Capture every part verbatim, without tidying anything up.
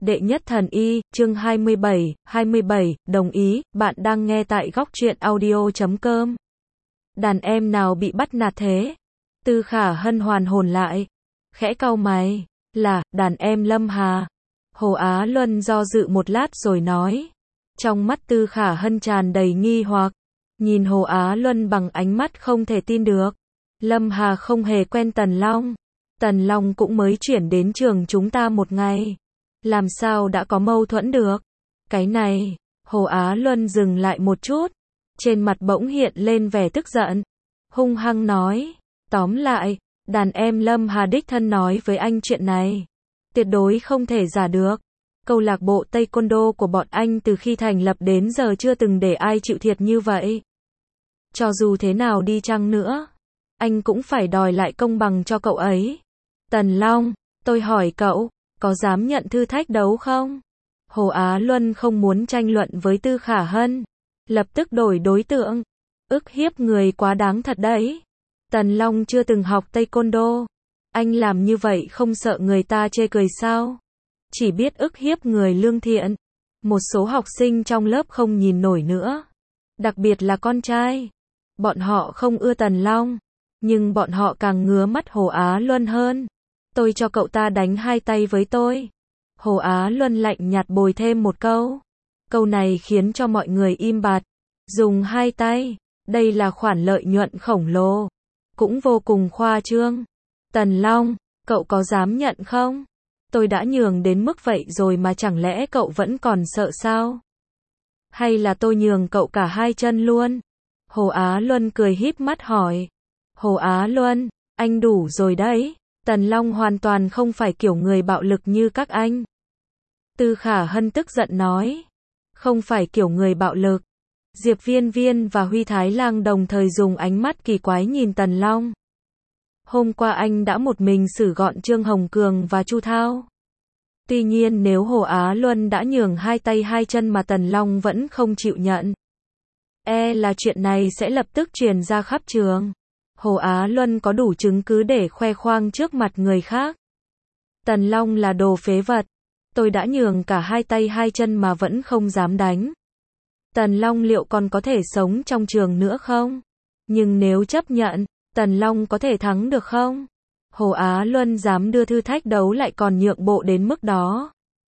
Đệ nhất thần y, chương hai mươi bảy, hai mươi bảy, đồng ý, bạn đang nghe tại góc truyện audio chấm com. Đàn em nào bị bắt nạt thế? Tư Khả Hân hoàn hồn lại, khẽ cau mày, là, đàn em Lâm Hà. Hồ Á Luân do dự một lát rồi nói. Trong mắt Tư Khả Hân tràn đầy nghi hoặc, nhìn Hồ Á Luân bằng ánh mắt không thể tin được. Lâm Hà không hề quen Tần Long. Tần Long cũng mới chuyển đến trường chúng ta một ngày. Làm sao đã có mâu thuẫn được? Cái này, Hồ Á Luân dừng lại một chút. Trên mặt bỗng hiện lên vẻ tức giận. Hung hăng nói, tóm lại, đàn em Lâm Hà đích thân nói với anh chuyện này. Tuyệt đối không thể giả được. Câu lạc bộ Taekwondo của bọn anh từ khi thành lập đến giờ chưa từng để ai chịu thiệt như vậy. Cho dù thế nào đi chăng nữa, anh cũng phải đòi lại công bằng cho cậu ấy. Tần Long, tôi hỏi cậu, có dám nhận thử thách đấu không? Hồ Á Luân không muốn tranh luận với Tư Khả Hân, lập tức đổi đối tượng. Ức hiếp người quá đáng thật đấy. Tần Long chưa từng học Taekwondo. Anh làm như vậy không sợ người ta chê cười sao? Chỉ biết ức hiếp người lương thiện. Một số học sinh trong lớp không nhìn nổi nữa. Đặc biệt là con trai. Bọn họ không ưa Tần Long, nhưng bọn họ càng ngứa mắt Hồ Á Luân hơn. Tôi cho cậu ta đánh hai tay với tôi. Hồ Á Luân lạnh nhạt bồi thêm một câu. Câu này khiến cho mọi người im bặt. Dùng hai tay, đây là khoản lợi nhuận khổng lồ. Cũng vô cùng khoa trương. Tần Long, cậu có dám nhận không? Tôi đã nhường đến mức vậy rồi mà chẳng lẽ cậu vẫn còn sợ sao? Hay là tôi nhường cậu cả hai chân luôn? Hồ Á Luân cười híp mắt hỏi. Hồ Á Luân, anh đủ rồi đấy. Tần Long hoàn toàn không phải kiểu người bạo lực như các anh. Tư Khả Hân tức giận nói. Không phải kiểu người bạo lực. Diệp Viên Viên và Huy Thái Lang đồng thời dùng ánh mắt kỳ quái nhìn Tần Long. Hôm qua anh đã một mình xử gọn Trương Hồng Cường và Chu Thao. Tuy nhiên nếu Hồ Á Luân đã nhường hai tay hai chân mà Tần Long vẫn không chịu nhận, e là chuyện này sẽ lập tức truyền ra khắp trường. Hồ Á Luân có đủ chứng cứ để khoe khoang trước mặt người khác. Tần Long là đồ phế vật. Tôi đã nhường cả hai tay hai chân mà vẫn không dám đánh. Tần Long liệu còn có thể sống trong trường nữa không? Nhưng nếu chấp nhận, Tần Long có thể thắng được không? Hồ Á Luân dám đưa thử thách đấu lại còn nhượng bộ đến mức đó.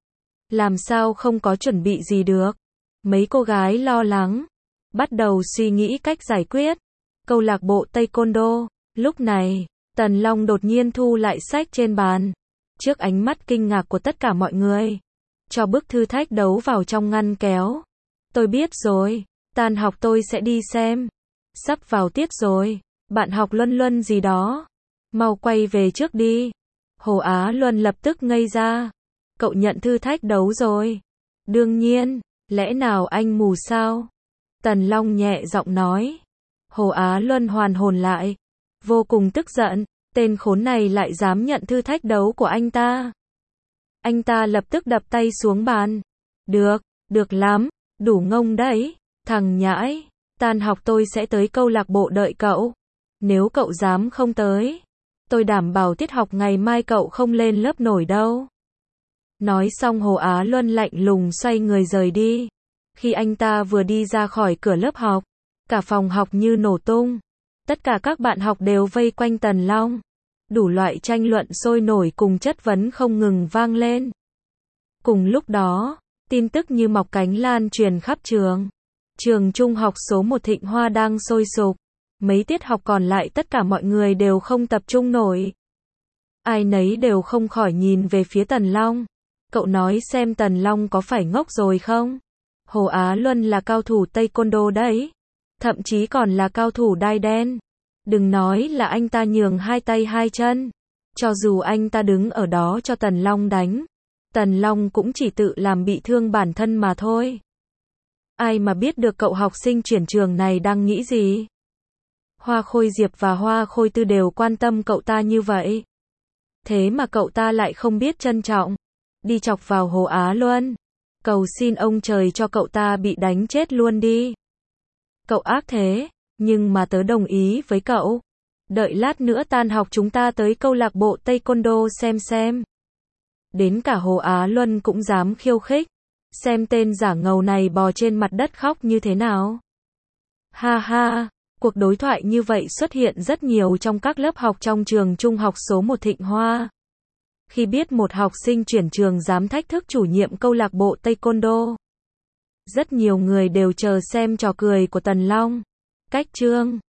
Làm sao không có chuẩn bị gì được? Mấy cô gái lo lắng, bắt đầu suy nghĩ cách giải quyết. Câu lạc bộ Taekwondo. Lúc này, Tần Long đột nhiên thu lại sách trên bàn. Trước ánh mắt kinh ngạc của tất cả mọi người, cho bức thư thách đấu vào trong ngăn kéo. Tôi biết rồi, tan học tôi sẽ đi xem. Sắp vào tiết rồi, bạn học Luân Luân gì đó. Mau quay về trước đi. Hồ Á Luân lập tức ngây ra. Cậu nhận thư thách đấu rồi. Đương nhiên, lẽ nào anh mù sao? Tần Long nhẹ giọng nói. Hồ Á Luân hoàn hồn lại, vô cùng tức giận, tên khốn này lại dám nhận thư thách đấu của anh ta. Anh ta lập tức đập tay xuống bàn. Được, được lắm, đủ ngông đấy, thằng nhãi, tan học tôi sẽ tới câu lạc bộ đợi cậu. Nếu cậu dám không tới, tôi đảm bảo tiết học ngày mai cậu không lên lớp nổi đâu. Nói xong Hồ Á Luân lạnh lùng xoay người rời đi. Khi anh ta vừa đi ra khỏi cửa lớp học, cả phòng học như nổ tung. Tất cả các bạn học đều vây quanh Tần Long. Đủ loại tranh luận sôi nổi cùng chất vấn không ngừng vang lên. Cùng lúc đó, tin tức như mọc cánh lan truyền khắp trường. Trường trung học số một Thịnh Hoa đang sôi sục. Mấy tiết học còn lại tất cả mọi người đều không tập trung nổi. Ai nấy đều không khỏi nhìn về phía Tần Long. Cậu nói xem Tần Long có phải ngốc rồi không? Hồ Á Luân là cao thủ Taekwondo đấy. Thậm chí còn là cao thủ đai đen. Đừng nói là anh ta nhường hai tay hai chân. Cho dù anh ta đứng ở đó cho Tần Long đánh, Tần Long cũng chỉ tự làm bị thương bản thân mà thôi. Ai mà biết được cậu học sinh chuyển trường này đang nghĩ gì? Hoa Khôi Diệp và Hoa Khôi Tư đều quan tâm cậu ta như vậy. Thế mà cậu ta lại không biết trân trọng. Đi chọc vào Hồ Á Luân. Cầu xin ông trời cho cậu ta bị đánh chết luôn đi. Cậu ác thế, nhưng mà tớ đồng ý với cậu. Đợi lát nữa tan học chúng ta tới câu lạc bộ Taekwondo xem xem. Đến cả Hồ Á Luân cũng dám khiêu khích. Xem tên giả ngầu này bò trên mặt đất khóc như thế nào. Ha ha, cuộc đối thoại như vậy xuất hiện rất nhiều trong các lớp học trong trường trung học số một Thịnh Hoa. Khi biết một học sinh chuyển trường dám thách thức chủ nhiệm câu lạc bộ Taekwondo. Rất nhiều người đều chờ xem trò cười của Tần Long. Cách chương